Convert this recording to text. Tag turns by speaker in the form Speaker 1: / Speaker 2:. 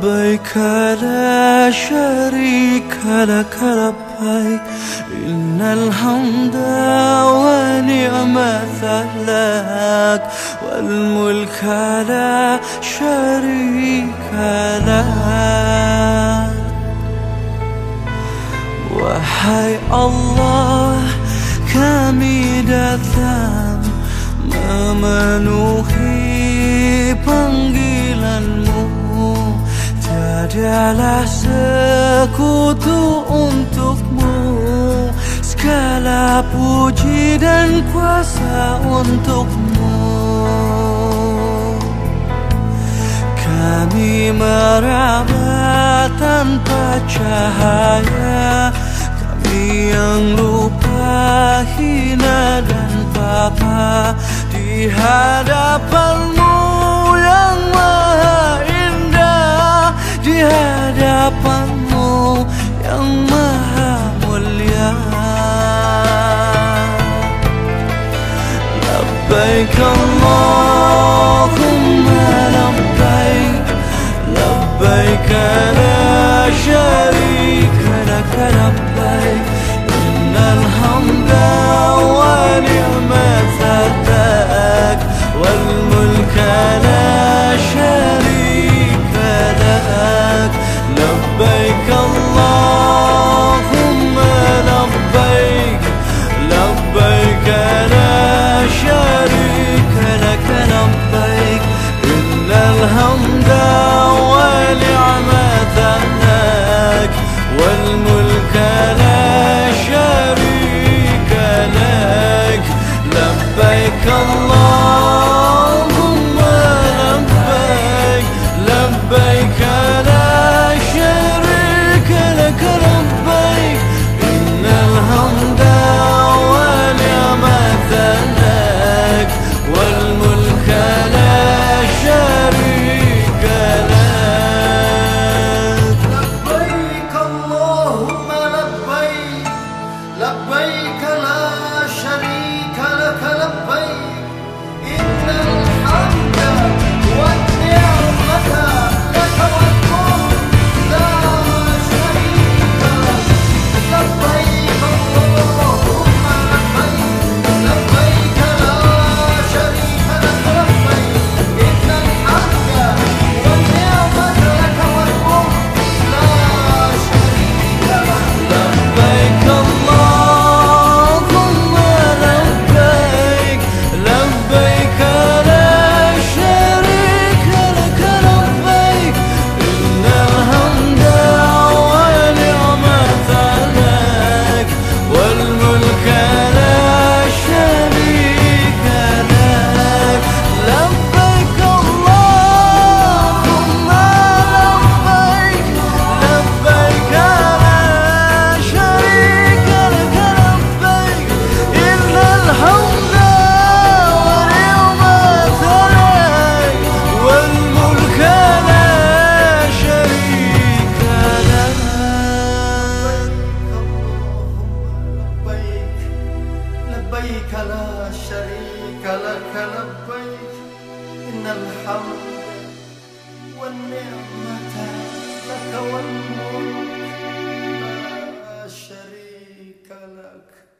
Speaker 1: لبيك لا شريك لك لبيك إن الحمد ونعمة لك والملك لا شريك لك. Wahai Allah, kami datang memenuhi panggilan-Mu. Tiadalah sekutu untuk-Mu, segala puji dan kuasa untuk-Mu. Kami meraba tanpa cahaya, kami yang lupa, hina dan papa di hadapan-Mu yang maha indah, di hadapan-Mu yang maha mulia. Labbaik Allahumma labbaik, labbaik la syarika lak labbaik innal hamda wa ni'mata lak wal mulka la syarika lak. Labbaik Allahumma labbaik, labbaik la syarika lak labbaik innal hamda wa ni'mata lak wal mulka la syarika lak. Labbaik Allahumma labbaik, labbaik la syarika lak labbaik innal hamda wa ni'mata lak wal mulka la syarika lak.
Speaker 2: Labbaik Allahumma labbaik, labbaik la syarika lak labbaik innal hamda wan ni'mata lak wal mulk la syarika lak. Labbaik Allahumma labbaik, labbaik la syarika lak labbaik innal hamda wan ni'mata lak wal mulk la syarika lak.
Speaker 1: Labbaik Allahumma labbaik, labbaik la syarika lak labbaik innal hamda wa ni'mata lak wal mulka la syarika lak. Labbaik Allahumma labbaik, labbaik la syarika lak labbaik innal hamda wa ni'mata lak wal mulka la syarika lak.
Speaker 2: لبيك لا شريك لك لبيك إن الحمد والنعمة لك والملك لا شريك لك.